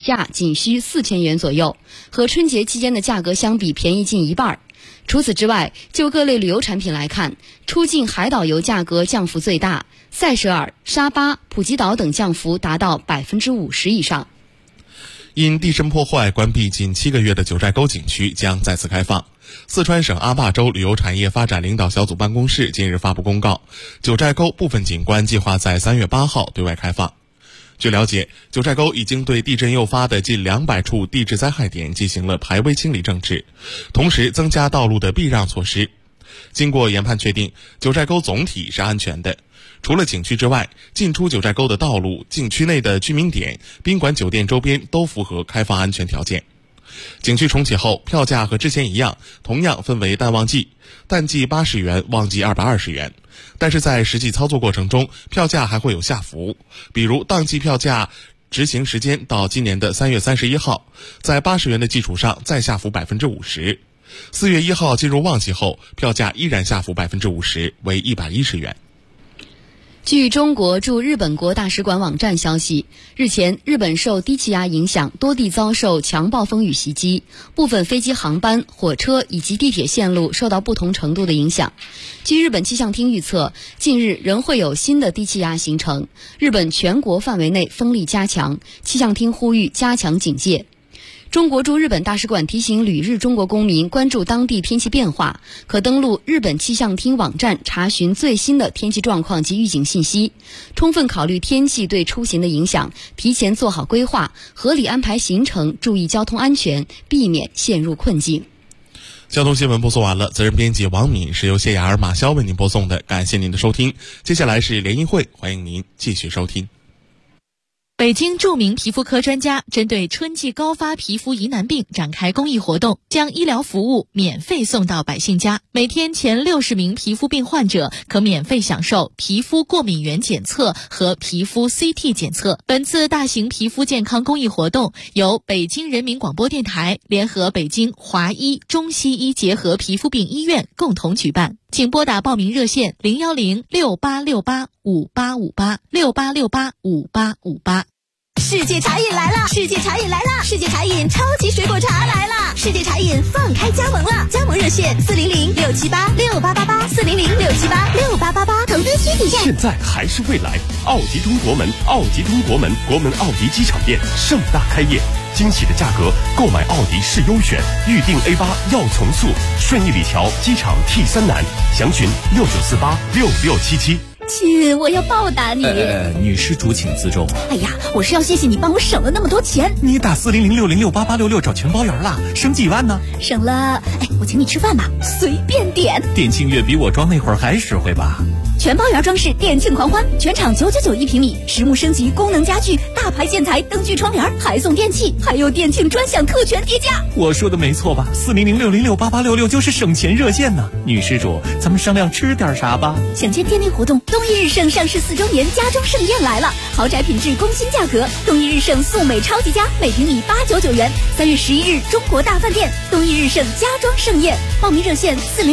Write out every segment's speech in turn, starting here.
价仅需4000元左右，和春节期间的价格相比便宜近一半。除此之外，就各类旅游产品来看，出境海岛游价格降幅最大，塞舌尔、沙巴、普吉岛等降幅达到50%以上。 因地震破坏关闭近7个月的九寨沟景区将再次开放。四川省阿坝州旅游产业发展领导小组办公室近日发布公告，九寨沟部分景观计划在3月8号对外开放。据了解，九寨沟已经对地震诱发的近200处地质灾害点进行了排危清理政治，同时增加道路的避让措施。经过研判确定，九寨沟总体是安全的。除了景区之外，进出九寨沟的道路、景区内的居民点、宾馆酒店周边都符合开放安全条件。景区重启后，票价和之前一样，同样分为淡旺季，淡季80元，旺季220元。但是在实际操作过程中，票价还会有下浮，比如淡季票价执行时间到今年的3月31号，在80元的基础上再下浮50%。4月1号进入旺季后，票价依然下浮50%，为110元。 据中国驻日本国大使馆网站消息，日前日本受低气压影响，多地遭受强暴风雨袭击，部分飞机航班、火车以及地铁线路受到不同程度的影响。据日本气象厅预测，近日仍会有新的低气压形成，日本全国范围内风力加强，气象厅呼吁加强警戒。中国驻日本大使馆提醒旅日中国公民关注当地天气变化，可登录日本气象厅网站查询最新的天气状况及预警信息，充分考虑天气对出行的影响，提前做好规划，合理安排行程，注意交通安全，避免陷入困境。 交通新闻播送完了，责任编辑王敏是由谢雅儿、马潇为您播送的，感谢您的收听。接下来是联谊会，欢迎您继续收听。 北京著名皮肤科专家针对春季高发皮肤疑难病展开公益活动，将医疗服务免费送到百姓家。每天前60名皮肤病患者可免费享受皮肤过敏原检测和皮肤 CT 检测。本次大型皮肤健康公益活动由北京人民广播电台联合北京华医中西医结合皮肤病医院共同举办。请拨打报名热线01068685858，68685858。 世界茶饮来了！世界茶饮来了！世界茶饮超级水果茶来了！世界茶饮放开加盟了，加盟热线400-678-6888，400-678-6888，投资需体验。 现在还是未来，奥迪中国门，奥迪中国门，国门奥迪机场店盛大开业，惊喜的价格，购买奥迪是优选，预定 A8要从速，顺义里桥机场 T3南，详询69486677。 亲，我要报答你。 女施主请自重。 哎呀，我是要谢谢你帮我省了那么多钱。 你打400-606-8866找全包圆了，省几万呢？ 省了，我请你吃饭吧，随便点。 店庆月比我装那会儿还实惠吧？ 全包圆装饰店庆狂欢，全场999一平米，实木升级功能家具，大牌建材灯具窗帘，还送电器，还有店庆专享特权叠加。 我说的没错吧？400-606-8866就是省钱热线呢。女施主，咱们商量吃点啥吧？ 想见店内活动，东一日盛上市4周年家装盛宴来了，豪宅品质工薪价格，东一日盛素美超级家，每平米899元。3月11日中国大饭店东一日盛家装盛宴，报名热线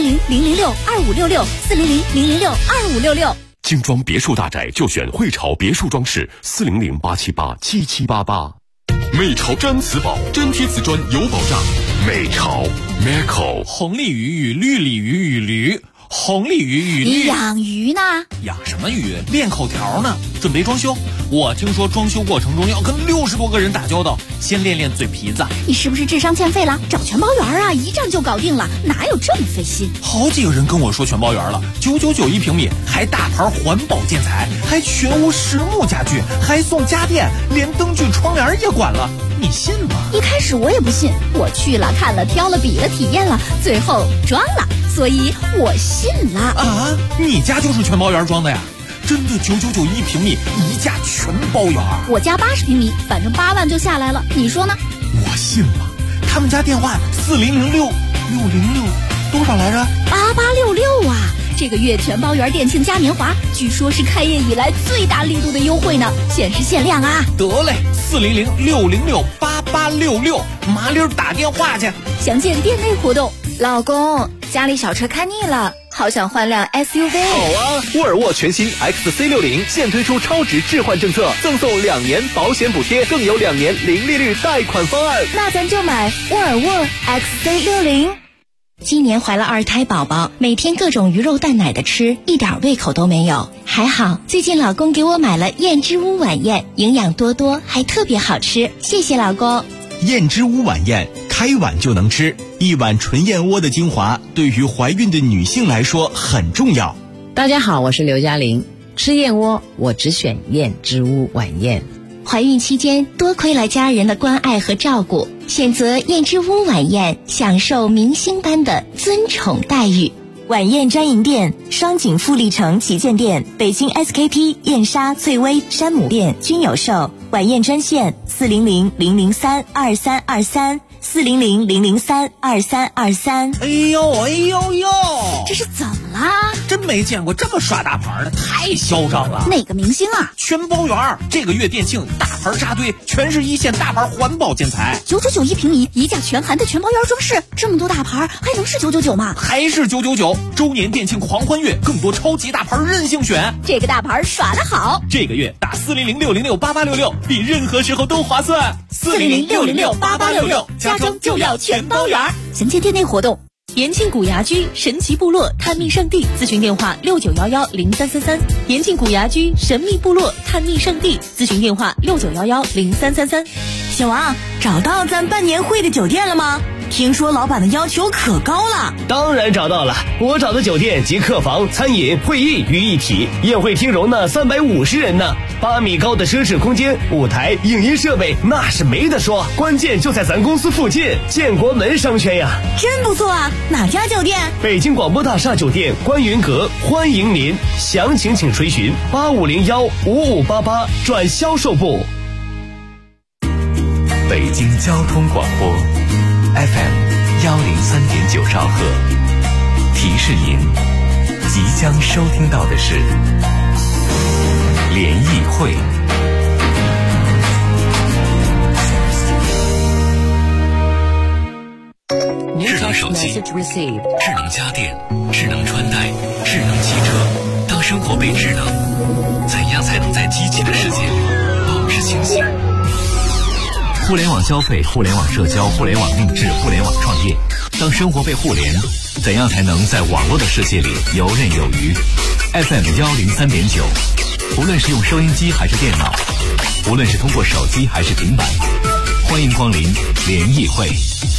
400-006-2566，400-006-2566。 精装别墅大宅就选汇潮别墅装饰，400-878-7788。美潮毡瓷宝，粘贴瓷砖有保障。美潮 Merco。 红鲤鱼与绿鲤鱼与驴，红鲤鱼与绿。 你养鱼呢？ 养什么鱼？练口条呢。准备装修，我听说装修过程中要跟60多个人打交道，先练练嘴皮子。 你是不是智商欠费了？找全包圆啊，一站就搞定了，哪有这么费心？ 好几个人跟我说全包圆了，999一平米，还大牌环保建材，还全屋实木家具，还送家电，连灯具窗帘也管了，你信吗？ 一开始我也不信，我去了看了挑了比了体验了，最后装了，所以我信了。 啊，你家就是全包圆装的呀？真的999一平米，一价全包圆。 我家80平米，反正8万就下来了，你说呢？ 我信了。他们家电话4006606多少来着 ？8866啊！这个月全包圆店庆嘉年华，据说是开业以来最大力度的优惠呢，限时限量啊！ 得嘞，400-606-8866，麻溜打电话去。 详见店内活动。 老公，家里小车开腻了， 好想换辆 SUV。 好啊，沃尔沃全新 XC60现推出超值置换政策，赠送2年保险补贴，更有2年零利率贷款方案。 那咱就买沃尔沃 XC60。 今年怀了2胎宝宝，每天各种鱼肉蛋奶的吃，一点胃口都没有。还好最近老公给我买了燕之屋晚宴，营养多多，还特别好吃，谢谢老公。 燕之屋晚宴，开碗就能吃，一碗纯燕窝的精华，对于怀孕的女性来说很重要。 大家好，我是刘嘉玲，吃燕窝我只选燕之屋晚宴。 怀孕期间多亏了家人的关爱和照顾，选择燕之屋晚宴，享受明星般的尊宠待遇。 晚宴专营店：双井富力城旗舰店、北京 SKP、燕莎、翠微、山姆店均有售。晚宴专线400-003-2323。400-003-2323。 哎呦， 这是怎么啦？ 真没见过这么耍大牌的，太嚣张了！ 哪个明星啊？ 全包圆，这个月店庆大牌扎堆，全是一线大牌环保建材 ，999一平米，一价全含的全包圆装饰，这么多大牌还能是999吗？ 还是999！周年店庆狂欢月，更多超级大牌任性选， 这个大牌耍得好！ 这个月打400-606-8866，比任何时候都划算。 400-606-8866，家中就要全包圆。详见店内活动。 延庆古牙居神奇部落探秘圣地，咨询电话69110333。延庆古牙居神秘部落探秘圣地，咨询电话69110333。小王，找到咱办年会的酒店了吗？听说老板的要求可高了。 当然找到了，我找的酒店集客房、餐饮、会议于一体，宴会厅容纳350人呢，8米高的奢侈空间，舞台、影音设备那是没得说，关键就在咱公司附近，建国门商圈呀。 真不错啊，哪家酒店？ 北京广播大厦酒店观云阁，欢迎您，详情请垂询8501-5588转销售部。 北京交通广播FM103.9兆赫，提示您即将收听到的是联谊会。智能手机、智能家电、智能穿戴、智能汽车，当生活被智能，怎样才能在机器的世界里保持清醒？互联网消费、互联网社交、互联网定制、互联网创业，当生活被互联，怎样才能在网络的世界里游刃有余？ FM103.9，无论是用收音机还是电脑，无论是通过手机还是平板，欢迎光临联谊会。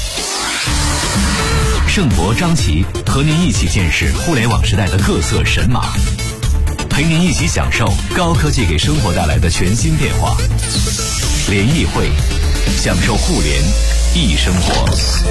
盛博、张琪和您一起见识互联网时代的各色神马，陪您一起享受高科技给生活带来的全新变化。联谊会，享受互联易生活。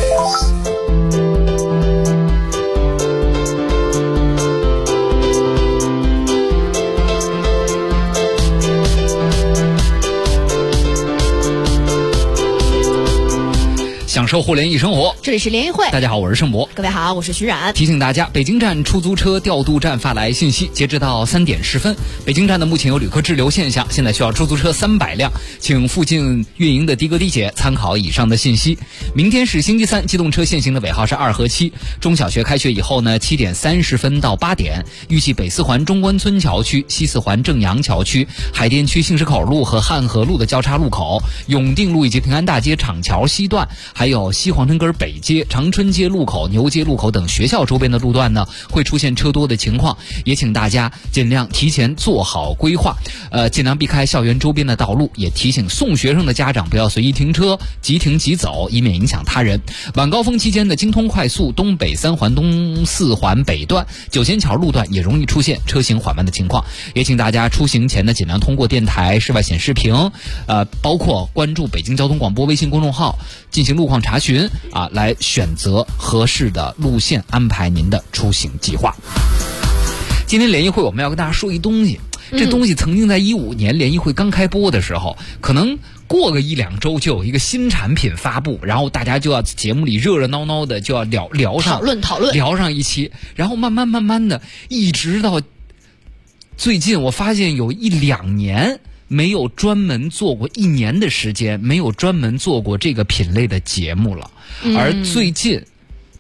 享受互联易生活， 这里是联谊会。 大家好，我是盛博。 各位好，我是徐冉。 提醒大家，北京站出租车调度站发来信息，截止到3点10分，北京站的目前有旅客滞留现象，现在需要出租车300辆，请附近运营的的哥的姐参考以上的信息。明天是星期三，机动车限行的尾号是2和7。中小学开学以后呢，7点30分到8点，预计北四环中关村桥区、西四环正阳桥区、海淀区杏石口路和汉河路的交叉路口、永定路以及平安大街厂桥西段，还有西皇城根北街、长春街路口、牛街路口等学校周边的路段呢，会出现车多的情况，也请大家尽量提前做好规划，尽量避开校园周边的道路，也提醒送学生的家长不要随意停车，即停即走，以免影响他人。晚高峰期间的京通快速东北3环、东4环北段、九仙桥路段也容易出现车行缓慢的情况，也请大家出行前呢，尽量通过电台、室外显示屏，包括关注北京交通广播微信公众号进行路况查询来选择合适的路线，安排您的出行计划。今天联谊会我们要跟大家说一东西，这东西曾经在15年联谊会刚开播的时候，可能过个1-2周就有一个新产品发布，然后大家就要节目里热热闹闹的就要聊上讨论聊上一期，然后慢慢的一直到最近，我发现有1-2年没有专门做过，1年的时间没有专门做过这个品类的节目了。而最近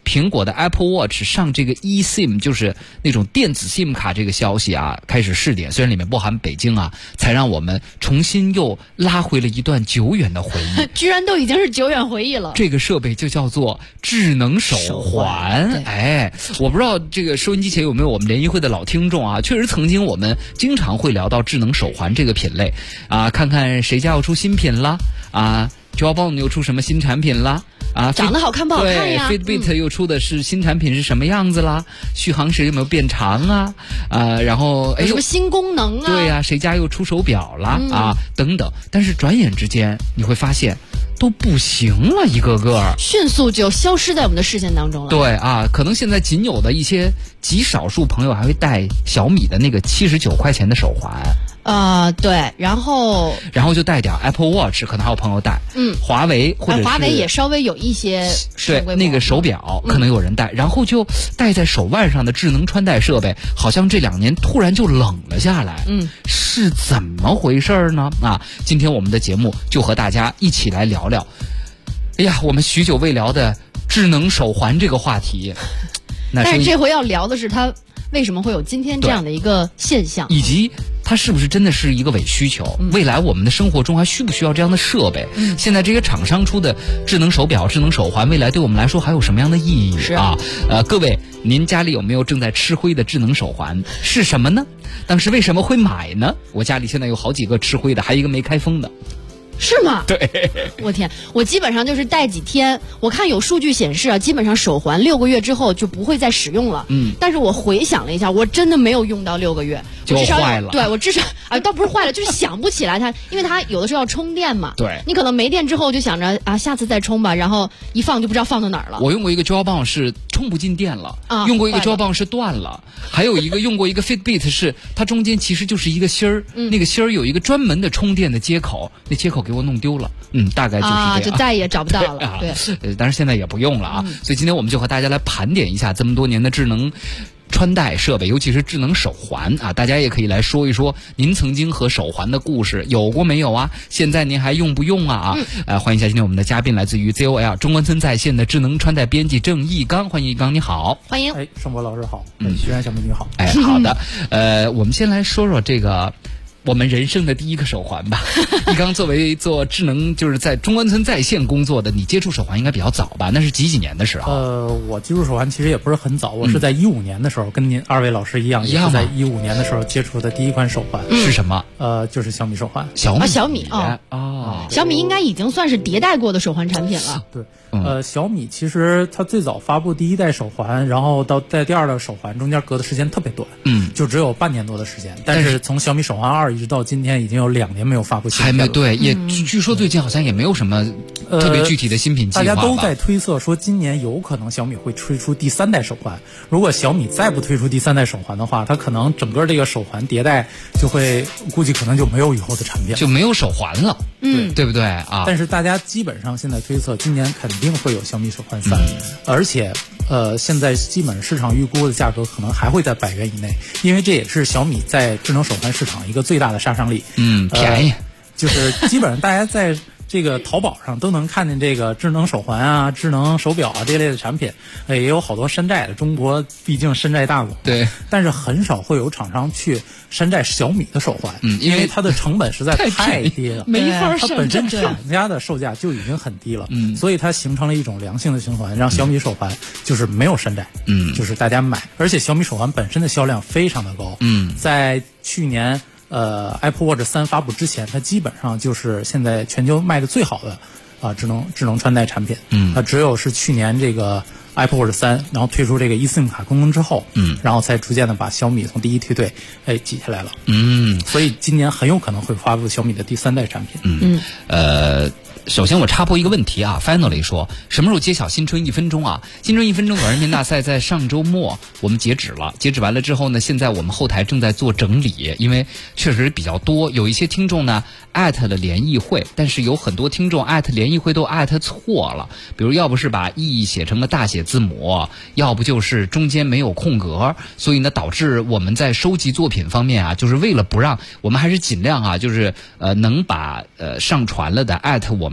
苹果的 Apple Watch 上这个 eSIM， 就是那种电子 SIM 卡这个消息啊，开始试点，虽然里面不含北京啊，才让我们重新又拉回了一段久远的回忆。 居然都已经是久远回忆了。 这个设备就叫做智能手环。哎，我不知道这个收音机前有没有我们联谊会的老听众啊，确实曾经我们经常会聊到智能手环这个品类啊，看看谁家要出新品啦啊，Jawbone 又出什么新产品啦啊， 长得好看不好看呀？ 对 ，Fitbit 又出的是新产品是什么样子啦？续航时有没有变长啊？然后有什么新功能啊？ 对呀，谁家又出手表啦啊？等等。但是转眼之间你会发现都不行了，一个个迅速就消失在我们的视线当中了。 对啊，可能现在仅有的一些极少数朋友还会戴小米的那个79块钱的手环。 对，然后就带点 Apple Watch， 可能还有朋友带。华为或者是华为也稍微有一些对那个手表可能有人带，然后就戴在手腕上的智能穿戴设备，好像这2年突然就冷了下来。是怎么回事呢？啊，今天我们的节目就和大家一起来聊聊。哎呀，我们许久未聊的智能手环这个话题。 但是这回要聊的是它为什么会有今天这样的一个现象， 以及它是不是真的是一个伪需求？未来我们的生活中还需不需要这样的设备？现在这些厂商出的智能手表、智能手环，未来对我们来说还有什么样的意义啊？各位，您家里有没有正在吃灰的智能手环？是什么呢？当时为什么会买呢？我家里现在有好几个吃灰的，还有一个没开封的。 是吗？ 对， 我天，我基本上就是戴几天，我看有数据显示啊，基本上手环6个月之后就不会再使用了。但是我回想了一下，我真的没有用到6个月， 就坏了。 对，我至少倒不是坏了，就是想不起来它，因为它有的时候要充电嘛。 对， 你可能没电之后就想着下次再充吧，然后一放就不知道放到哪儿了。 我用过一个 Jawbone 是充不进电了，用过一个 Jawbone 是断了，还有一个用过一个 Fitbit 是它中间其实就是一个芯儿，那个芯儿有一个专门的充电的接口，那接口给我弄丢了。大概就是这样， 就再也找不到了。 对，但是现在也不用了啊。所以今天我们就和大家来盘点一下这么多年的智能穿戴设备，尤其是智能手环啊，大家也可以来说一说您曾经和手环的故事，有过没有啊？现在您还用不用啊？欢迎一下今天我们的嘉宾，来自于 ZOL 中关村在线的智能穿戴编辑郑义刚，欢迎义刚，你好。 欢迎。 盛博老师好，徐然小美女好。 好的，我们先来说说这个我们人生的第一个手环吧。义刚作为做智能，就是在中关村在线工作的，你接触手环应该比较早吧？那是几年的时候？ 我接触手环其实也不是很早，我是在15年的时候，跟您二位老师一样，也是在15年的时候接触的第一款手环。 是什么？ 就是小米手环。 小米小米应该已经算是迭代过的手环产品了。 对。小米其实它最早发布第一代手环，然后到在第二代手环中间隔的时间特别短，就只有半年多的时间。但是从小米手环2一直到今天，已经有2年没有发布新品了。 还没对，也据说最近好像也没有什么特别具体的新品计划吧。 大家都在推测说今年有可能小米会推出第3代手环。如果小米再不推出第3代手环的话，它可能整个这个手环迭代就会估计可能就没有以后的产品了， 就没有手环了。对不对啊？ 但是大家基本上现在推测今年肯定会有小米手环3，而且现在基本市场预估的价格可能还会在100元以内，因为这也是小米在智能手环市场一个最大的杀伤力。 便宜， 就是基本上大家在这个淘宝上都能看见这个智能手环啊、智能手表啊这类的产品，也有好多山寨的。中国毕竟山寨大国， 对， 但是很少会有厂商去山寨小米的手环，因为它的成本实在太低了， 没法它本身厂家的售价就已经很低了，所以它形成了一种良性的循环，让小米手环就是没有山寨，就是大家买，而且小米手环本身的销量非常的高，在去年Apple Watch 3发布之前，它基本上就是现在全球卖的最好的智能穿戴产品。它只有是去年这个 Apple Watch 3，然后推出这个 eSIM 卡功能之后，然后才逐渐的把小米从第一梯队挤下来了。所以今年很有可能会发布小米的第3代产品。 首先我插播一个问题啊 ，Finally 说什么时候揭晓新春1分钟啊？新春1分钟短视频大赛在上周末我们截止了，截止完了之后呢，现在我们后台正在做整理，因为确实比较多，有一些听众呢艾特了联谊会，但是有很多听众艾特联谊会都艾特错了，比如要不是把意义写成了大写字母，要不就是中间没有空格，所以呢导致我们在收集作品方面啊，就是为了不让我们还是尽量啊，就是能把上传了的艾特我们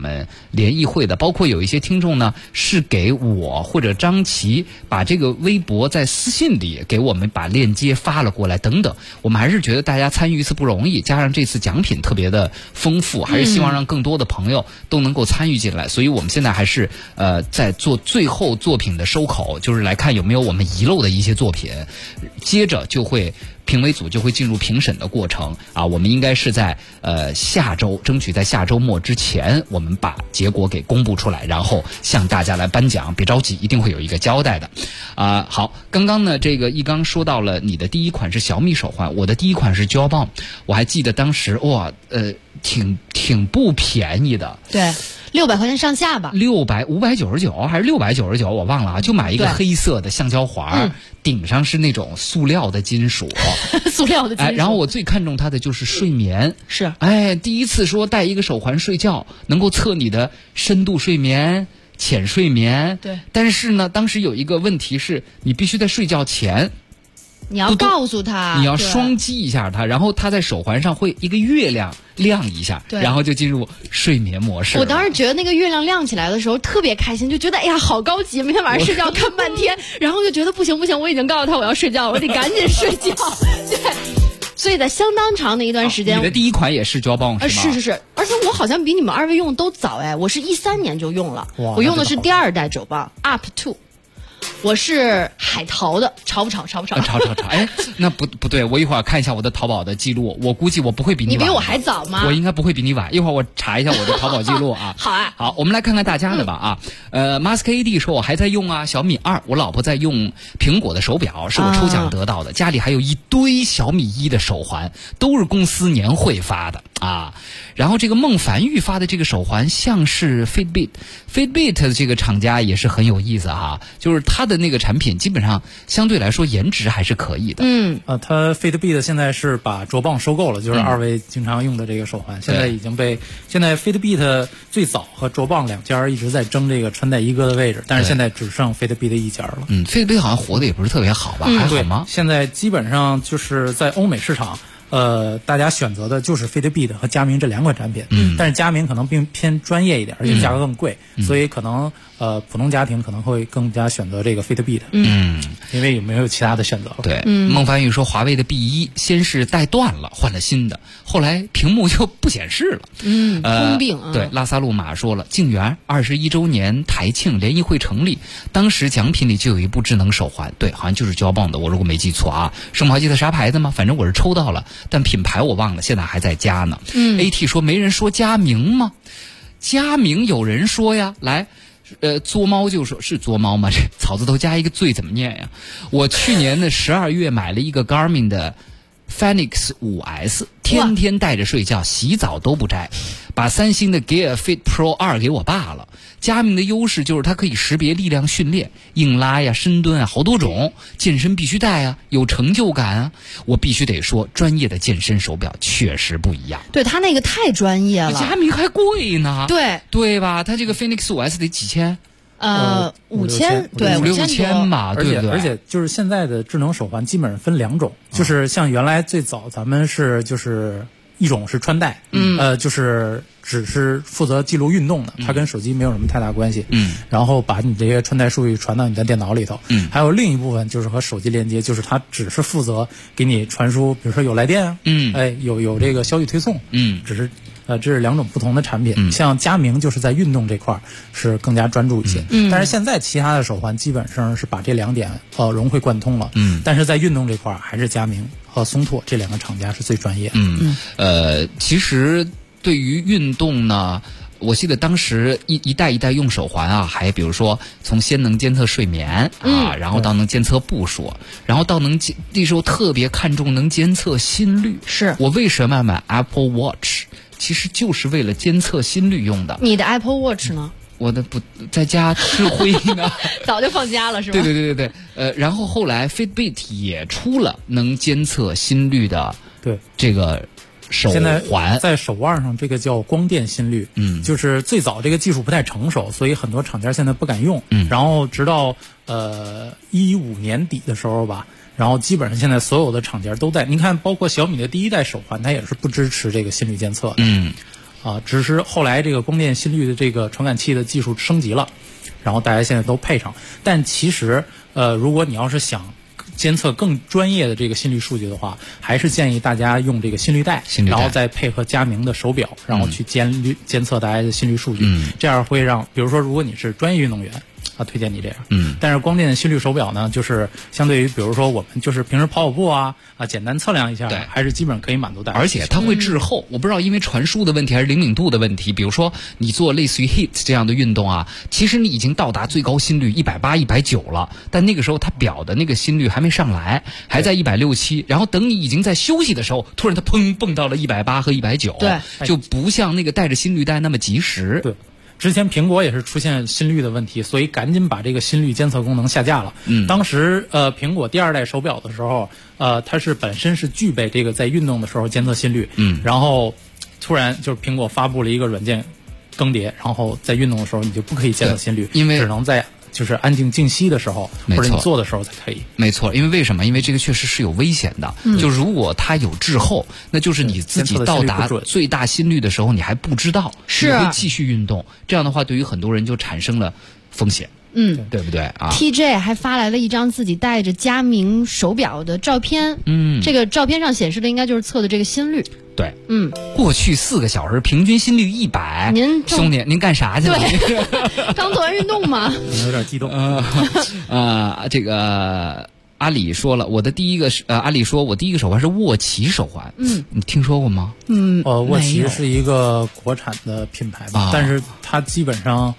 们联谊会的，包括有一些听众呢是给我或者张琪把这个微博在私信里给我们把链接发了过来等等。我们还是觉得大家参与一次不容易，加上这次奖品特别的丰富，还是希望让更多的朋友都能够参与进来。所以我们现在还是在做最后作品的收口，就是来看有没有我们遗漏的一些作品，接着就会评委组就会进入评审的过程啊。我们应该是在下周，争取在下周末之前，我们把结果给公布出来，然后向大家来颁奖。别着急，一定会有一个交代的好，刚刚呢，这个一刚说到了你的第一款是小米手环，我的第一款是 Jawbone， 我还记得当时挺不便宜的， 对，600块钱上下吧 ，599还是699，我忘了啊，就买一个黑色的橡胶环，顶上是那种塑料的金属， 塑料的金属。 然后我最看重它的就是睡眠， 是， 第一次说戴一个手环睡觉，能够测你的深度睡眠、浅睡眠。 对， 但是呢，当时有一个问题是，你必须在睡觉前。 你要告诉他， 你要双击一下它，然后它在手环上会一个月亮亮一下，然后就进入睡眠模式。 我当时觉得那个月亮亮起来的时候特别开心，就觉得哎呀好高级，每天晚上睡觉看半天，然后就觉得不行，我已经告诉他我要睡觉，我得赶紧睡觉。对，所以在相当长的一段时间， 你的第一款也是 Jawbone 是吗？ 是，而且我好像比你们二位用的都早我是13年就用了，我用的是第2代Jawbone Up 2。我是海淘的，潮不潮？潮。那不对，我一会儿看一下我的淘宝的记录，我估计我不会比你晚。你比我还早吗？ 我应该不会比你晚，一会儿我查一下我的淘宝记录啊。好，我们来看看大家的吧Mask AD 说我还在用啊，小米2，我老婆在用苹果的手表，是我抽奖得到的，家里还有一堆小米1的手环，都是公司年会发的啊。然后这个孟凡玉发的这个手环像是 Fitbit 的这个厂家也是很有意思哈，就是它的那个产品基本上相对来说颜值还是可以的。 它 Fitbit 现在是把Jawbone收购了，就是二位经常用的这个手环，现在已经被现在 Fitbit 最早和Jawbone两家一直在争这个穿戴一哥的位置，但是现在只剩 Fitbit 一家了。 Fitbit 好像活得也不是特别好吧？还好吗？ 现在基本上就是在欧美市场。大家选择的就是 Fitbit 和佳明这2款产品，但是佳明可能并偏专业一点，而且价格更贵，所以可能普通家庭可能会更加选择这个 Fitbit，因为有没有其他的选择了？ 对，孟凡宇说华为的 B1先是带断了，换了新的，后来屏幕就不显示了， 通病对，拉萨路马说了，静园21周年台庆联谊会成立，当时奖品里就有一部智能手环，对，好像就是Jawbone的，我如果没记错啊，是吗？还记得啥牌子吗？反正我是抽到了。但品牌我忘了，现在还在加呢。AT 说没人说佳明吗？佳明有人说呀，来，作猫就说是作猫吗？这草字头加一个最怎么念呀？我去年的12月买了一个 Garmin 的 Fenix 5S， 天天带着睡觉，洗澡都不摘，把三星的 Gear Fit Pro 2给我爸了。佳明的优势就是它可以识别力量训练，硬拉呀、深蹲啊，好多种。健身必须带啊，有成就感啊。我必须得说，专业的健身手表确实不一样。 对，它那个太专业了， 佳明还贵呢。 对吧？它这个 Fenix 5S 得几千 ？5000，对 ，5000吧，对不对？ 而且就是现在的智能手环基本上分2种，就是像原来最早咱们是就是一种是穿戴，就是只是负责记录运动的，它跟手机没有什么太大关系。然后把你这些穿戴数据传到你的电脑里头。还有另一部分就是和手机连接，就是它只是负责给你传输，比如说有来电啊，有这个消息推送，只是这是2种不同的产品。像佳明就是在运动这块是更加专注一些，但是现在其他的手环基本上是把这2点融会贯通了。但是在运动这块还是佳明和松拓这2个厂家是最专业的。 其实对于运动呢，我记得当时一代一代用手环啊，还比如说从先能监测睡眠然后到能监测步数，然后到那时候特别看重能监测心率。 是我为什么要买 Apple Watch？ 其实就是为了监测心率用的。 你的 Apple Watch 呢？ 我的不在家吃灰呢， 早就放家了是吧？ 对。然后后来 Fitbit 也出了能监测心率的这个手环， 现在在手腕上这个叫光电心率，就是最早这个技术不太成熟，所以很多厂家现在不敢用。然后直到15年底的时候吧，然后基本上现在所有的厂家都在。您看，包括小米的第1代手环，它也是不支持这个心率监测的。 只是后来这个光电心率的这个传感器的技术升级了，然后大家现在都配上。但其实如果你要是想监测更专业的这个心率数据的话，还是建议大家用这个心率带，然后再配合佳明的手表，然后去监测大家的心率数据。这样会让，比如说如果你是专业运动员，推荐你这样。但是光电的心率手表呢，就是相对于比如说我们就是平时跑步简单测量一下，还是基本上可以满足大家。 而且它会滞后，我不知道因为传输的问题还是灵敏度的问题。比如说你做类似于 HIIT 这样的运动其实你已经到达最高心率180、190了，但那个时候它表的那个心率还没上来，还在160、170，然后等你已经在休息的时候，突然它砰蹦到了180和190， 对， 就不像那个带着心率带那么及时。 对。之前苹果也是出现心率的问题，所以赶紧把这个心率监测功能下架了。当时苹果第2代手表的时候，它是本身是具备这个在运动的时候监测心率，然后突然就是苹果发布了一个软件更迭，然后在运动的时候你就不可以监测心率， 因为只能在就是安静静息的时候或者你做的时候才可以。 没错，因为为什么？因为这个确实是有危险的。就如果它有滞后，那就是你自己到达最大心率的时候你还不知道，你会继续运动。这样的话对于很多人就产生了风险。对不对啊 ？TJ 还发来了一张自己戴着佳明手表的照片。这个照片上显示的应该就是测的这个心率。 对，过去4个小时平均心率100。兄弟，您干啥去了？ 对，刚做完运动嘛。 有点激动。 这个阿里说了，阿里说我第一个手环是沃奇手环。你听说过吗？ 沃奇是一个国产的品牌吧，但是它基本上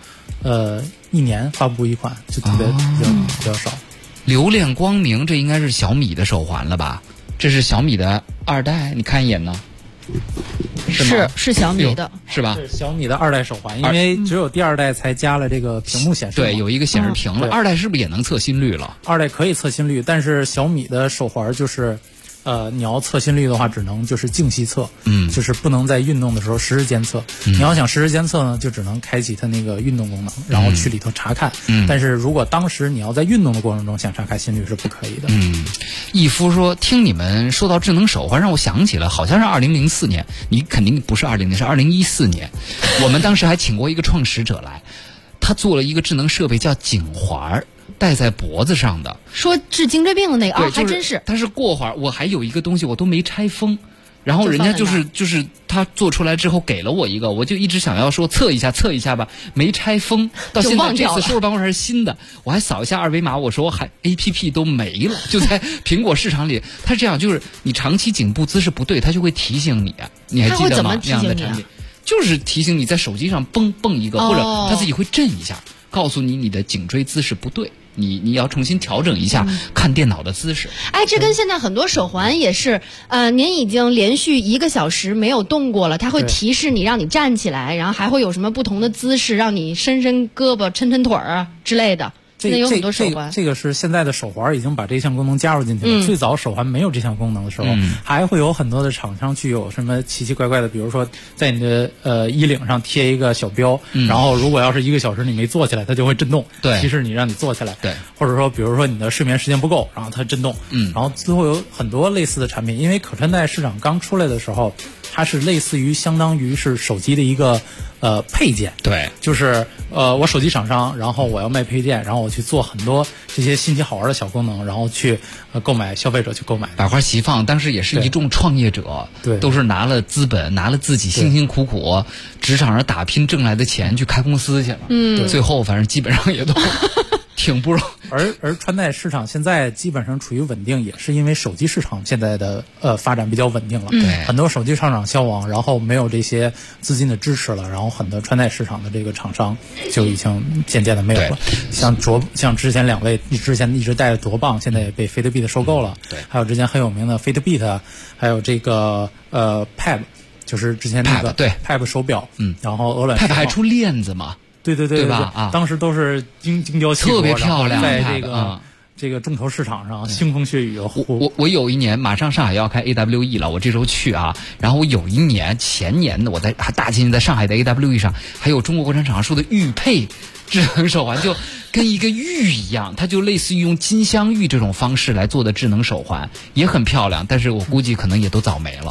1年发布一款，就特别比较少。 留恋光明，这应该是小米的手环了吧？这是小米的2代，你看一眼呢。 是小米的， 是吧？ 是小米的2代手环，因为只有第2代才加了这个屏幕显示。 对，有一个显示屏了。2代是不是也能测心率了 ？2代可以测心率，但是小米的手环就是你要测心率的话，只能就是静息测，就是不能在运动的时候实时监测。你要想实时监测呢，就只能开启它那个运动功能，然后去里头查看。但是如果当时你要在运动的过程中想查看心率是不可以的。 义夫说，听你们说到智能手环，让我想起了好像是2004年，你肯定不是2000，是2014年，我们当时还请过一个创始者来，他做了一个智能设备叫颈环。戴在脖子上的， 说治颈椎病的那个还真是。 它是过环，我还有一个东西我都没拆封，然后人家就是他做出来之后给了我一个，我就一直想要说测一下吧，没拆封，到现在这次收拾办公室是新的，我还扫一下2维码，我说还 APP 都没了，就在苹果市场里，它这样就是你长期颈部姿势不对，它就会提醒你，你还记得吗？那样的产品就是提醒你在手机上蹦一个，或者它自己会震一下。告诉你的颈椎姿势不对，你要重新调整一下看电脑的姿势。 这跟现在很多手环也是，您已经连续1个小时没有动过了，它会提示你让你站起来，然后还会有什么不同的姿势，让你伸胳膊、抻腿之类的。现在有很多手环， 这个是现在的手环已经把这项功能加入进去了。最早手环没有这项功能的时候，还会有很多的厂商去有什么奇奇怪怪的，比如说在你的衣领上贴一个小标，然后如果要是1个小时你没坐起来，它就会震动，提示你让你坐起来。 对， 或者说比如说你的睡眠时间不够，然后它震动。然后最后有很多类似的产品，因为可穿戴市场刚出来的时候，它是类似于相当于是手机的一个配件。 对， 就是我手机厂商，然后我要卖配件，然后我去做很多这些新奇好玩的小功能，然后去购买消费者去购买。 百花齐放，当时也是一众创业者， 对， 都是拿了资本，拿了自己辛辛苦苦职场上打拼挣来的钱去开公司去了。最后反正基本上也都挺不容易。 而穿戴市场现在基本上处于稳定，也是因为手机市场现在的发展比较稳定了。很多手机上涨消亡，然后没有这些资金的支持了，然后很多穿戴市场的这个厂商就已经渐渐的没有了。像之前2位之前一直戴的卓棒，现在也被 Fitbit 收购了。 对， 还有之前很有名的 Fitbit， 还有这个Peb， 就是之前那个 Peb 手表。然后鹅卵石 Peb 还出链子嘛？ 对吧？ 当时都是精雕细琢， 特别漂亮， 在这个众筹市场上腥风血雨。 我有一年马上上海要开 AWE 了，我这周去然后我有一年前年的我在大庆在上海的 AWE 上，还有中国国产厂商说的玉佩智能手环，就跟一个玉一样，它就类似于用金镶玉这种方式来做的智能手环，也很漂亮，但是我估计可能也都早没了。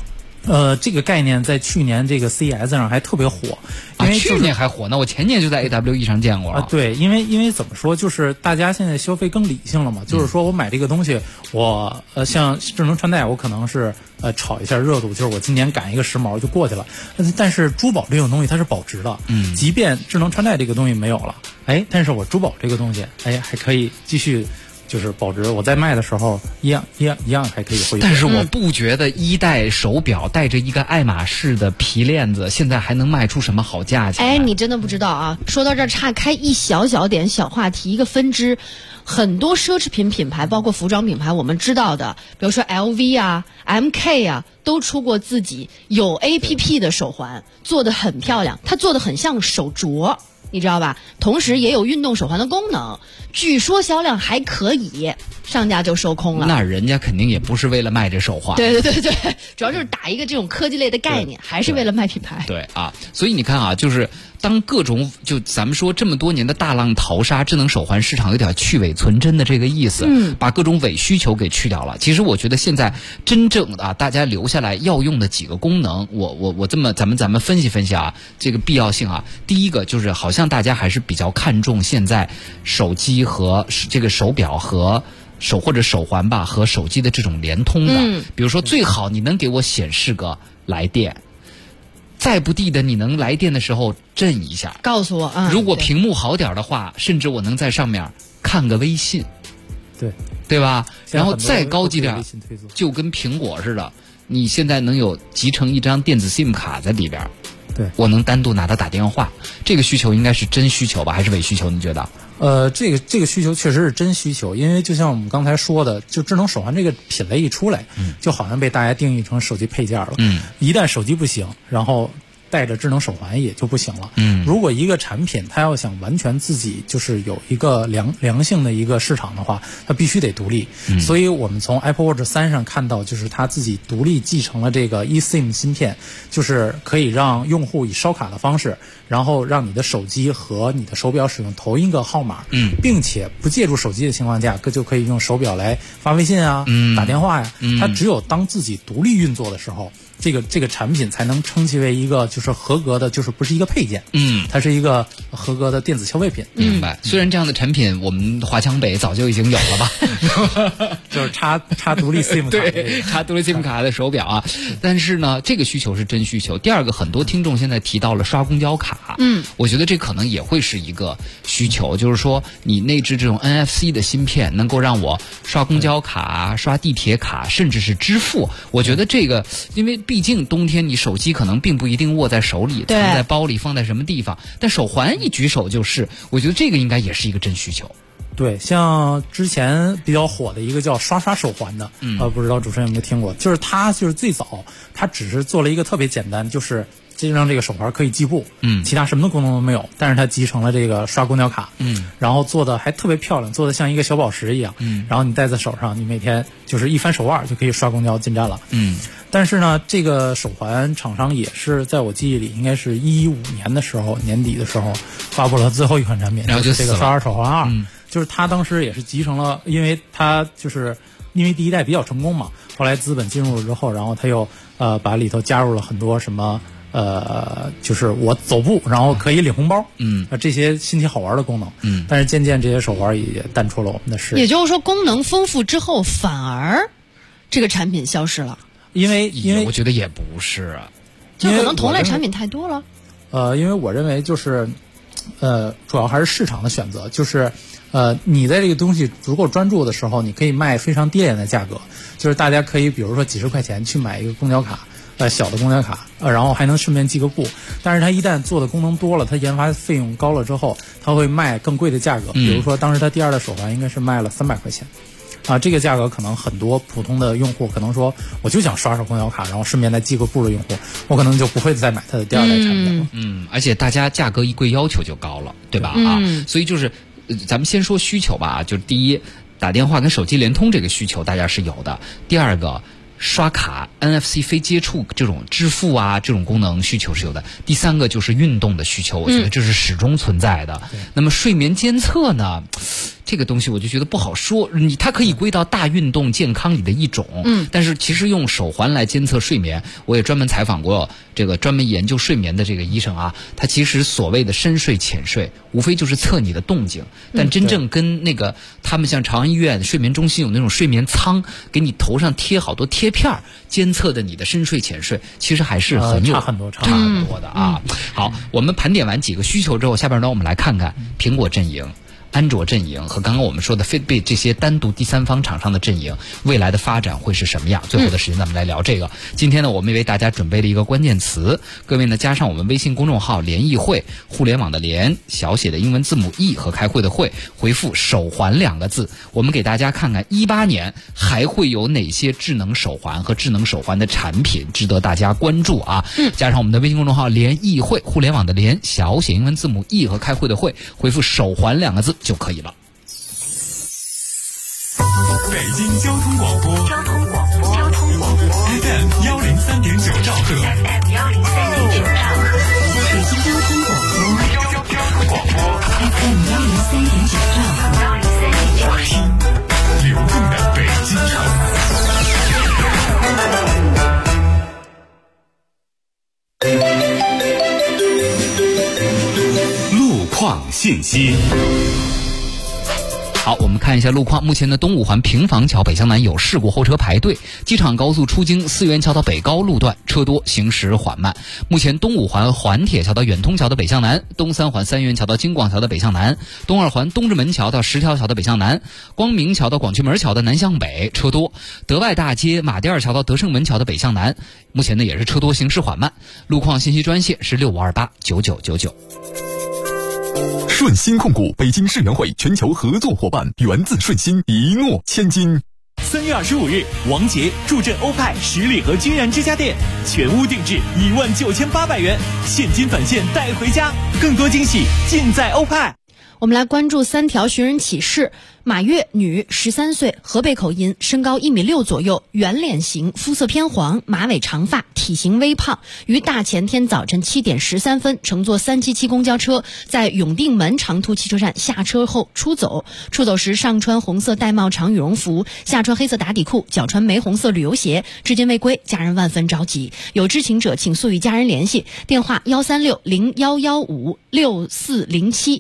这个概念在去年这个 CES 上还特别火，因为、 去年还火呢，我前年就在 AWE 上见过了。 对，因为怎么说，就是大家现在消费更理性了嘛，就是说我买这个东西，我像智能穿戴，我可能是炒一下热度，就是我今年赶一个时髦就过去了。但是珠宝这种东西它是保值的，即便智能穿戴这个东西没有了，但是我珠宝这个东西，还可以继续。就是保值，我在卖的时候一样还可以回。 但是我不觉得一代手表带着一个爱马仕的皮链子，现在还能卖出什么好价钱？ 你真的不知道啊！说到这儿，岔开一小点小话题，一个分支，很多奢侈品品牌，包括服装品牌，我们知道的，比如说 LV 啊、MK 啊，都出过自己有 APP 的手环，做得很漂亮，它做得很像手镯。你知道吧？同时也有运动手环的功能，据说销量还可以，上架就收空了。 那人家肯定也不是为了卖这手环。 对，主要就是打一个这种科技类的概念，还是为了卖品牌。 对啊，所以你看啊，就是当各种咱们说这么多年的大浪淘沙，智能手环市场有点去伪存真的这个意思，把各种伪需求给去掉了。其实我觉得现在真正的大家留下来要用的几个功能，我这么咱们分析分析啊，这个必要性啊。第一个就是好像大家还是比较看重现在手机和这个手表和或者手环吧和手机的这种联通的，比如说最好你能给我显示个来电。再不地的，你能来电的时候震一下， 告诉我啊。 如果屏幕好点的话，甚至我能在上面看个微信，对吧？然后再高级点，就跟苹果似的，你现在能有集成一张电子 SIM 卡在里边， 对， 我能单独拿它打电话。这个需求应该是真需求吧，还是伪需求？你觉得？ 这个需求确实是真需求，因为就像我们刚才说的，就智能手环这个品类一出来，就好像被大家定义成手机配件了。一旦手机不行，然后带着智能手环也就不行了。如果一个产品它要想完全自己就是有一个良性的一个市场的话，它必须得独立。所以我们从 Apple Watch 3上看到，就是它自己独立继承了这个 eSIM 芯片，就是可以让用户以烧卡的方式，然后让你的手机和你的手表使用同一个号码，并且不借助手机的情况下，就可以用手表来发微信啊、打电话呀。它只有当自己独立运作的时候，这个产品才能称其为一个就是合格的，就是不是一个配件，它是一个合格的电子消费品。 明白。虽然这样的产品我们华强北早就已经有了吧， 就是插独立 SIM 卡， 对，插独立 SIM 卡的手表啊。但是呢，这个需求是真需求。第二个，很多听众现在提到了刷公交卡，我觉得这可能也会是一个需求，就是说你内置这种 NFC 的芯片，能够让我刷公交卡、刷地铁卡，甚至是支付。我觉得这个，因为毕竟冬天你手机可能并不一定握在手里，藏在包里，放在什么地方，但手环一举手就是，我觉得这个应该也是一个真需求。 对，像之前比较火的一个叫刷手环的，不知道主持人有没有听过？就是它就是最早，它只是做了一个特别简单，就是让这个手环可以计步，其他什么功能都没有，但是它集成了这个刷公交卡，然后做的还特别漂亮，做的像一个小宝石一样，然后你戴在手上，你每天就是一翻手腕就可以刷公交进站了，但是呢，这个手环厂商也是在我记忆里应该是15年的时候年底的时候发布了最后一款产品， 然后就是这个刷手环2，就是它当时也是集成了，因为第一代比较成功嘛，后来资本进入了之后，然后它又把里头加入了很多什么。就是我走步，然后可以领红包，这些新奇好玩的功能，但是渐渐这些手环也淡出了我们的视野。 也就是说，功能丰富之后，反而这个产品消失了。 因为我觉得也不是啊， 就可能同类产品太多了。 因为我认为就是，主要还是市场的选择，就是你在这个东西足够专注的时候，你可以卖非常低廉的价格，就是大家可以比如说几十块钱去买一个公交卡。小的公交卡，然后还能顺便记个步，但是它一旦做的功能多了，它研发费用高了之后，它会卖更贵的价格。比如说当时它第2代手环应该是卖了300块钱，这个价格可能很多普通的用户可能说，我就想刷公交卡，然后顺便再记个步的用户，我可能就不会再买它的第2代产品了。 而且大家价格一贵要求就高了，对吧？所以就是咱们先说需求吧，就是第一，打电话跟手机联通这个需求大家是有的，第二个。刷卡 NFC 非接触这种支付啊，这种功能需求是有的。第三个就是运动的需求，我觉得这是始终存在的。那么睡眠监测呢， 这个东西我就觉得不好说。它可以归到大运动健康里的一种，但是其实用手环来监测睡眠，我也专门采访过这个专门研究睡眠的这个医生啊，他其实所谓的深睡浅睡，无非就是测你的动静，但真正跟那个他们像朝阳医院睡眠中心有那种睡眠舱，给你头上贴好多贴片监测的你的深睡浅睡，其实还是差很多的啊。好，我们盘点完几个需求之后，下边呢我们来看看苹果阵营、安卓阵营和刚刚我们说的 Fitbit 这些单独第三方厂商的阵营未来的发展会是什么样。最后的时间咱们来聊这个。今天呢我们为大家准备了一个关键词，各位呢加上我们微信公众号联谊会，互联网的联，小写的英文字母 E 和开会的会，回复手环2个字，我们给大家看看18年还会有哪些智能手环和智能手环的产品值得大家关注啊。加上我们的微信公众号联谊会，互联网的联，小写英文字母 E 和开会的会，回复手环2个字就可以了。 北京交通广播FM 103.9兆赫，北京交通广播 FM 103.9兆赫，流动的北京城。路况信息。 好，我们看一下路况。目前的东五环平房桥北向南有事故，后车排队。机场高速出京四元桥到北高路段车多，行驶缓慢。目前东五环环铁桥到远通桥的北向南，东三环三元桥到京广桥的北向南，东二环东直门桥到十条桥的北向南，光明桥到广渠门桥的南向北车多。德外大街马甸二桥到德胜门桥的北向南，目前呢也是车多，行驶缓慢。路况信息专线是65289999。 顺鑫控股北京世园会全球合作伙伴，源自顺鑫，一诺千金。 3月25日，王杰助阵欧派十里河君然之家店，全屋定制19800元，现金返现带回家，更多惊喜尽在欧派。 我们来关注3条寻人启事。马月，女，13岁，河北口音，身高1.6米左右，圆脸型，肤色偏黄，马尾长发，体型微胖。于大前天早晨7点13分乘坐377公交车，在永定门长途汽车站下车后出走。出走时上穿红色玳瑁长羽绒服，下穿黑色打底裤，脚穿玫红色旅游鞋，至今未归，家人万分着急。有知情者请速与家人联系，电话13601156407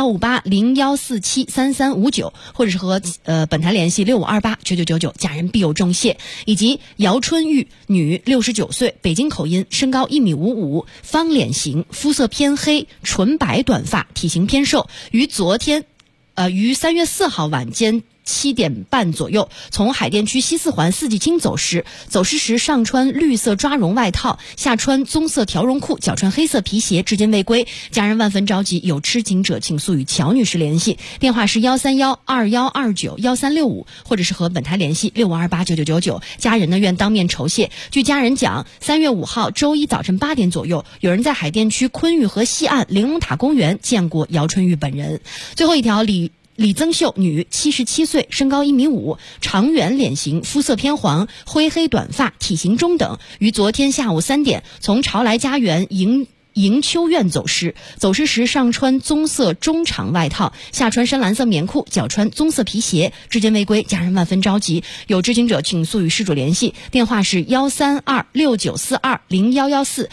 15801473359。或者是和本台联系65289999，家人必有重谢。以及姚春玉，女，69岁，北京口音，身高1.55米，方脸型，肤色偏黑，纯白短发，体型偏瘦。于3月4号晚间7点半左右，从海淀区西四环四季青走失时上穿绿色抓绒外套，下穿棕色条绒裤，脚穿黑色皮鞋，至今未归，家人万分着急。有知情者请速与乔女士联系，电话是13121291365，或者是和本台联系65289999，家人呢愿当面酬谢。据家人讲，3月5号周一早晨8点左右，有人在海淀区昆玉河西岸玲珑塔公园见过姚春玉本人。最后一条，李增秀，女，77岁，身高1.5米，长圆脸型，肤色偏黄，灰黑短发，体型中等。于昨天下午3点从朝来家园迎秋苑走失时上穿棕色中长外套，下穿深蓝色棉裤，脚穿棕色皮鞋，至今未归，家人万分着急。有知情者请速与失主联系，电话是13269420114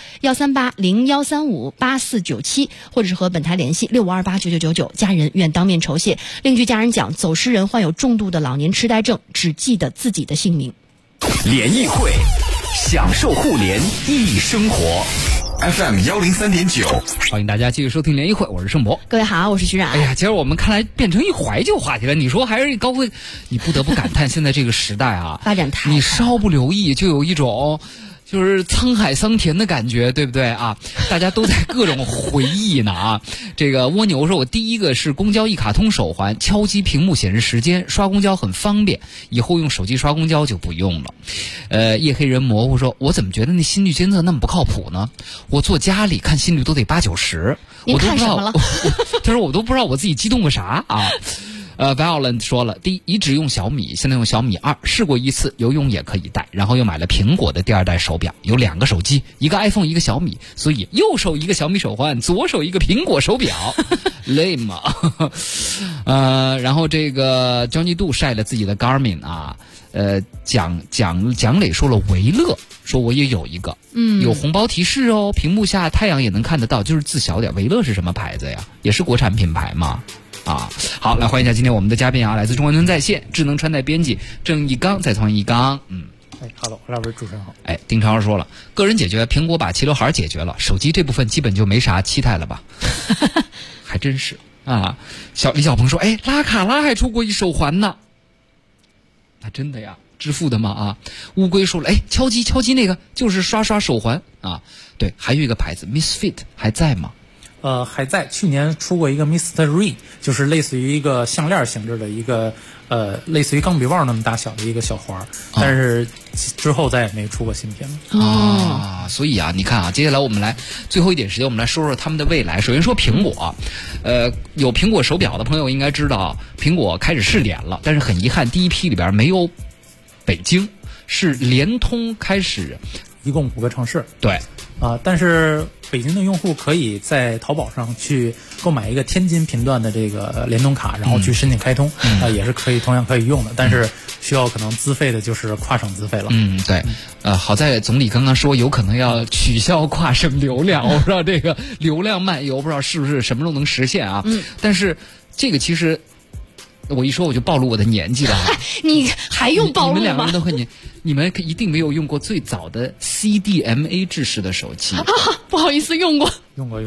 13801358497，或者是和本台联系65289999，家人愿当面酬谢。另据家人讲，走失人患有重度的老年痴呆症，只记得自己的姓名。 联谊会，享受互联易生活。FM 103.9， 欢迎大家继续收听联谊会，我是盛博。 各位好，我是徐冉。 哎呀，今儿我们看来变成一怀旧话题了。你说还是高会，你不得不感叹现在这个时代啊， 发展太， 你稍不留意就有一种就是沧海桑田的感觉，对不对啊？大家都在各种回忆呢啊。这个蜗牛说，我第一个是公交一卡通手环，敲击屏幕显示时间，刷公交很方便，以后用手机刷公交就不用了。夜黑人模糊说，我怎么觉得那心率监测那么不靠谱呢？我坐家里看心率都得80-90， 您看什么了？ 他说我都不知道我自己激动个啥啊。 Violent 说了，第一，一直用小米，现在用小米2，试过一次，游泳也可以带，然后又买了苹果的第2代手表，有2个手机，一个 iPhone 一个小米，所以右手一个小米手环，左手一个苹果手表，累吗？然后这个 Johnny Do 晒了自己的 Garmin 啊，蒋磊说了维乐，说我也有一个，有红包提示哦，屏幕下太阳也能看得到，就是字小点。维乐是什么牌子呀？也是国产品牌吗？啊，好，来欢迎一下今天我们的嘉宾啊，来自中关村在线智能穿戴编辑郑一刚，再创一刚。 Hello， 两位主持人好。 丁超说了，个人解决，苹果把齐刘海解决了，手机这部分基本就没啥期待了吧？还真是啊。李小鹏说，拉卡拉还出过一手环呢。那真的呀？支付的吗？啊，乌龟说了，敲击那个就是刷手环啊。对，还有一个牌子 Misfit 还在吗？ 还在，去年出过一个 Mr. Ring， 就是类似于一个项链形制的一个类似于钢笔帽那么大小的一个小环，但是之后再也没出过新品了。所以啊，你看啊，接下来我们来最后一点时间，我们来说说他们的未来。首先说苹果，有苹果手表的朋友应该知道，苹果开始试点了，但是很遗憾，第一批里边没有北京，是联通开始， 一共5个城市。 对。 但是北京的用户可以在淘宝上去购买一个天津频段的这个联通卡，然后去申请开通，也是同样可以用的，但是需要可能资费的就是跨省资费了。 对，好在总理刚刚说有可能要取消跨省流量，我不知道这个流量漫游不知道是不是什么时候能实现啊？但是这个其实。我一说我就暴露我的年纪了。 你还用暴露吗？ 你们两个人都很年，你们一定没有用过最早的 CDMA 制式的手机。 不好意思，用过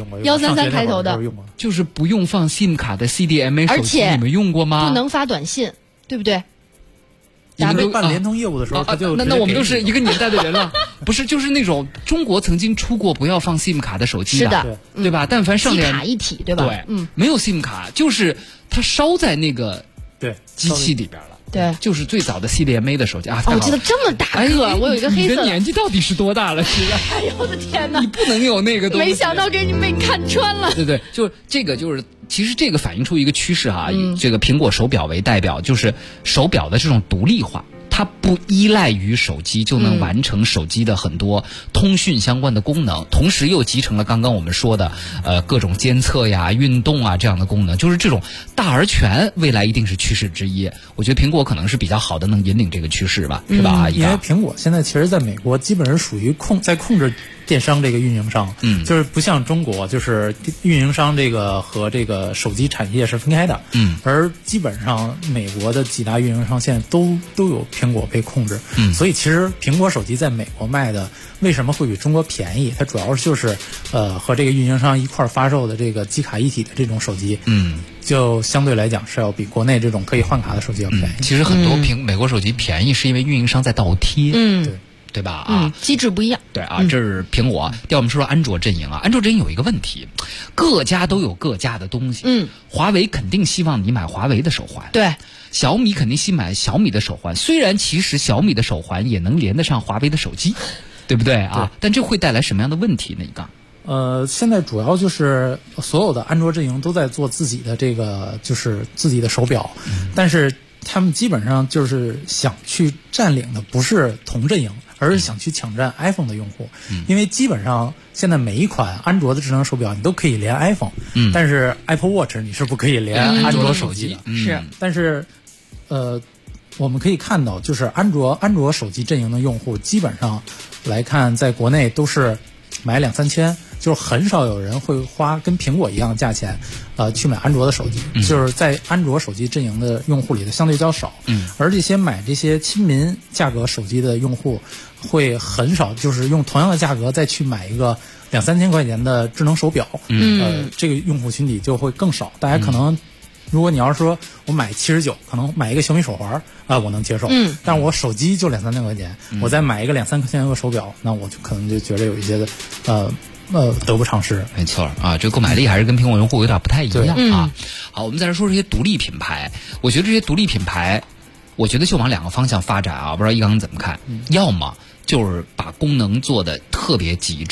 133开头的， 就是不用放 SIM 卡的 CDMA 手机，你们用过吗？ 不能发短信，对不对？ 你们办联通业务的时候， 那我们都是一个年代的人了。不是，就是那种中国曾经出过不要放 SIM 卡的手机的，是的， 对吧？但凡上联机卡一体，对吧？ 对，没有 SIM 卡，就是它烧在那个机器里边了。 对， 就是最早的 CDMA 的手机啊！ 我记得这么大个，我有一个黑色。 你的年纪到底是多大了？ 哎呦我的天哪！ 你不能有那个东西。 没想到给你们看穿了。 对，就这个就是，其实这个反映出一个趋势哈，以这个苹果手表为代表，就是手表的这种独立化。它不依赖于手机就能完成手机的很多通讯相关的功能，同时又集成了刚刚我们说的各种监测呀、运动啊这样的功能，就是这种大而全，未来一定是趋势之一。我觉得苹果可能是比较好的能引领这个趋势吧，是吧？ 因为苹果现在其实在美国基本是属于控制电商这个运营商，就是不像中国，就是运营商这个和这个手机产业是分开的，而基本上美国的几大运营商现在都有苹果被控制，所以其实苹果手机在美国卖的为什么会比中国便宜？它主要就是和这个运营商一块发售的这个机卡一体的这种手机，就相对来讲是要比国内这种可以换卡的手机要便宜。 其实很多美国手机便宜是因为运营商在倒贴，对吧？ 机制不一样。 对啊，这是苹果。第二，我们说说安卓阵营啊。安卓阵营有一个问题，各家都有各家的东西。华为肯定希望你买华为的手环。 对。 小米肯定希买小米的手环，虽然其实小米的手环也能连得上华为的手机，对不对啊？但这会带来什么样的问题呢？一个？ 现在主要就是所有的安卓阵营都在做自己的这个，就是自己的手表，但是他们基本上就是想去占领的不是同阵营，而是想去抢占 iPhone 的用户，因为基本上现在每一款安卓的智能手表你都可以连 iPhone，但是 Apple Watch 你是不可以连安卓手机的， 是， 但是我们可以看到，就是安卓手机阵营的用户基本上来看，在国内都是买2-3千。就是很少有人会花跟苹果一样的价钱，去买安卓的手机，就是在安卓手机阵营的用户里的相对较少，而这些买这些亲民价格手机的用户会很少，就是用同样的价格再去买一个2-3千块钱的智能手表，这个用户群体就会更少。大家可能，如果你要是说我买79，可能买一个小米手环我能接受，但我手机就2-3千块钱，我再买一个2-3千块钱的手表，那我就可能就觉得有一些的得不偿失。 没错啊，这购买力还是跟苹果用户有点不太一样啊。好，我们再来说这些独立品牌。我觉得这些独立品牌，我觉得就往2个方向发展啊。不知道一刚怎么看？要么就是把功能做的特别极致，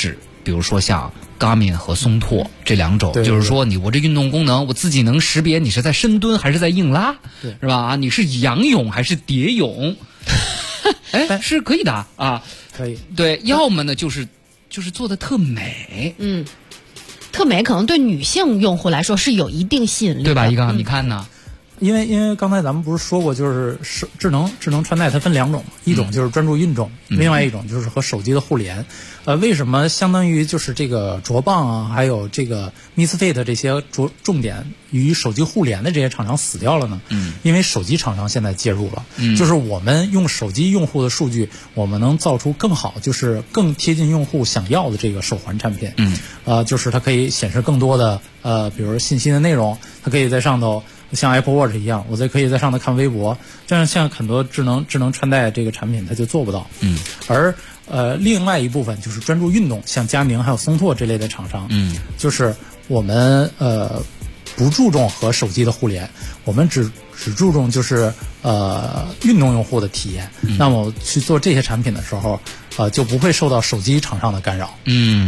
比如说像Garmin 和松拓这两种，就是说我这运动功能我自己能识别你是在深蹲还是在硬拉，是吧？你是仰泳还是蝶泳？哎，是可以的啊， 可以。 对，要么呢就是做的特美， 特美可能对女性用户来说是有一定吸引力的， 对吧？一刚你看呢？ 因为刚才咱们不是说过，就是智能穿戴它分两种，一种就是专注运动，另外一种就是和手机的互联。为什么相当于就是这个卓棒啊，还有这个 Misfit 这些重点与手机互联的这些厂商死掉了呢？因为手机厂商现在介入了，就是我们用手机用户的数据，我们能造出更好，就是更贴近用户想要的这个手环产品。就是它可以显示更多的比如信息的内容，它可以在上头。像 Apple Watch 一样，我可以在上头看微博，这样像很多智能穿戴这个产品，它就做不到。而另外一部分就是专注运动，像佳明还有松拓这类的厂商，就是我们不注重和手机的互联，我们只注重就是运动用户的体验。那么去做这些产品的时候，就不会受到手机厂商的干扰。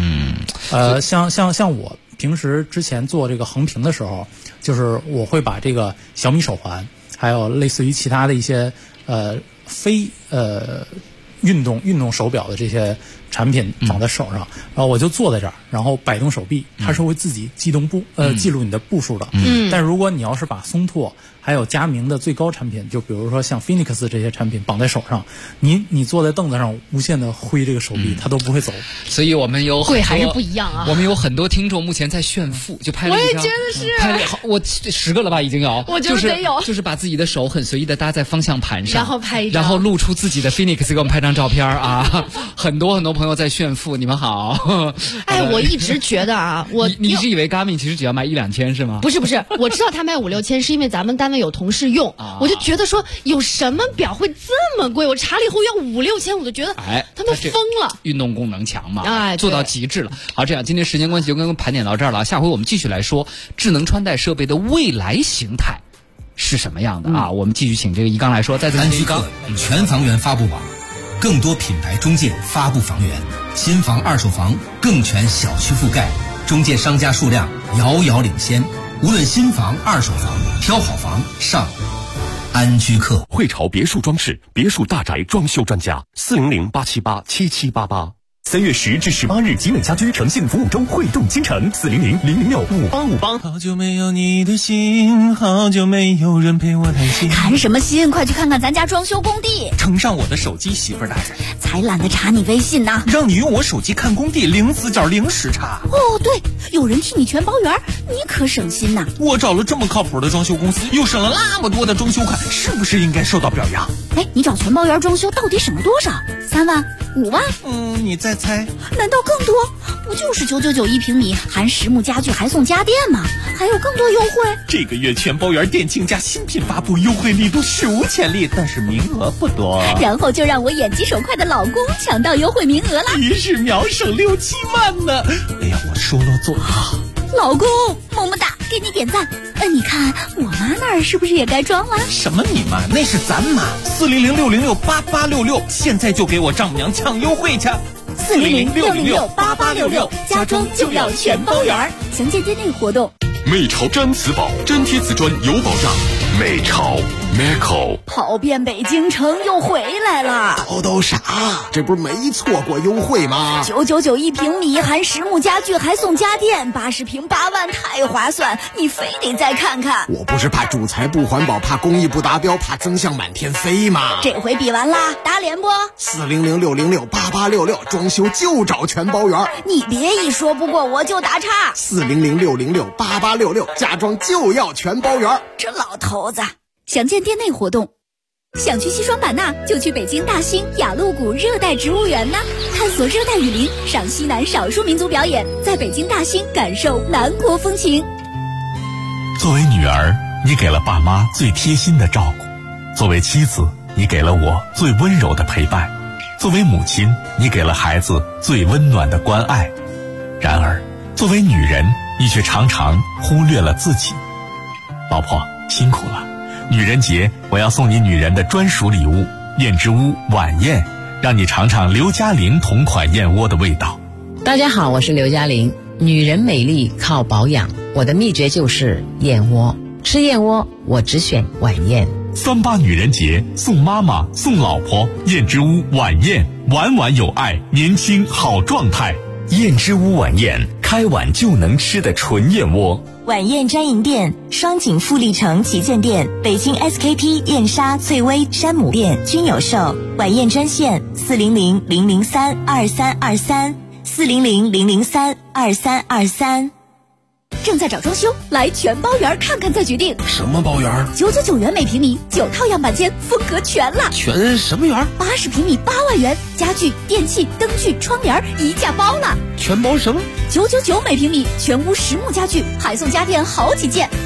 像我平时之前做这个横屏的时候，就是我会把这个小米手环，还有类似于其他的一些非运动手表的这些产品放在手上，然后我就坐在这儿，然后摆动手臂，它是会自己记录你的步数的。但如果你要是把松拓还有佳明的最高产品，就比如说像 Phoenix 这些产品绑在手上，你坐在凳子上无限的挥这个手臂，它都不会走。 所以我们有贵还是不一样啊。 我们有很多听众目前在炫富，就拍了一张， 我也觉得是拍了我10个了吧，已经有。 我觉得得有， 就是把自己的手很随意的搭在方向盘上， 然后拍一张， 然后露出自己的 Phoenix 给我们拍张照片啊。很多朋友在炫富，你们好。 哎，我一直觉得啊， 你是以为 Garmin 其实只要卖1-2千是吗？ 不是，我知道他卖5-6千，是因为咱们单位有同事用，我就觉得说有什么表会这么贵？我查了以后要5-6千，我就觉得他们疯了。 运动功能强嘛，做到极致了。好，这样今天时间关系就跟盘点到这儿了，下回我们继续来说智能穿戴设备的未来形态是什么样的啊？我们继续请这个一刚来说，再次安居刚全房源发布网。更多品牌中介发布房源，新房二手房更全小区覆盖，中介商家数量遥遥领先。无论新房二手房，挑好房上安居客。 汇潮别墅装饰，别墅大宅装修专家，400-878-7788。3月10至18日，集美家居诚信服务周汇动京城，400-006-5858。 好久没有你的心，好久没有人陪我谈心。 谈什么心？快去看看咱家装修工地。 呈上我的手机，媳妇儿大人。 才懒得查你微信呢。 让你用我手机看工地，零死角零时差。 哦，对，有人替你全包圆，你可省心呐。 我找了这么靠谱的装修公司，又省了那么多的装修款，是不是应该受到表扬？ 哎，你找全包圆装修到底省了多少？3万、5万？ 你再猜？ 难道更多？不就是999一平米，含实木家具还送家电吗？还有更多优惠。 这个月全包圆电竞价新品发布，优惠力度史无前例，但是名额不多。 然后就让我眼疾手快的老公抢到优惠名额了， 一日秒省6-7万呢！哎呀，我说了做到。 老公，么么哒，给你点赞。你看我妈那儿是不是也该装了？ 什么你妈？那是咱妈。400-606-8866，现在就给我丈母娘抢优惠去。 400-606-8866，家装就要全包圆。详见店内活动。 美潮粘瓷宝，粘贴瓷砖有保障。美潮 Meco 跑遍北京城又回来了。 都啥？这不是没错过优惠吗 ？999一平米，含实木家具还送家电，80平8万，太划算！你非得再看看。 我不是怕主材不环保，怕工艺不达标，怕增项满天飞吗？ 这回比完啦，打脸不 ？400-606-8866，装修就找全包圆。 你别一说不过我就打岔。 400-606-8866，家装就要全包圆。 这老头子。详见店内活动。想去西双版纳，就去北京大兴雅鹿谷热带植物园呢，探索热带雨林，赏西南少数民族表演，在北京大兴感受南国风情。 作为女儿，你给了爸妈最贴心的照顾；作为妻子，你给了我最温柔的陪伴；作为母亲，你给了孩子最温暖的关爱。然而，作为女人，你却常常忽略了自己。老婆，辛苦了。女人节，我要送你女人的专属礼物——燕之屋晚宴，让你尝尝刘嘉玲同款燕窝的味道。 大家好，我是刘嘉玲。女人美丽靠保养，我的秘诀就是燕窝。吃燕窝，我只选晚宴。 38女人节，送妈妈，送老婆，燕之屋晚宴，晚晚有爱，年轻好状态。 燕之屋晚宴，开碗就能吃的纯燕窝。 晚宴专营店：双井富力城旗舰店、北京 SKP 燕莎、翠微、山姆店均有售。晚宴专线：400-003-2323，400-003-2323。 正在找装修，来全包园看看再决定。 什么包园 ？999元每平米，9套样板间，风格全了。 全什么园 ？80平米8万元，家具、电器、灯具、窗帘一价包了。 全包什么？ 999每平米，全屋实木家具，还送家电好几件。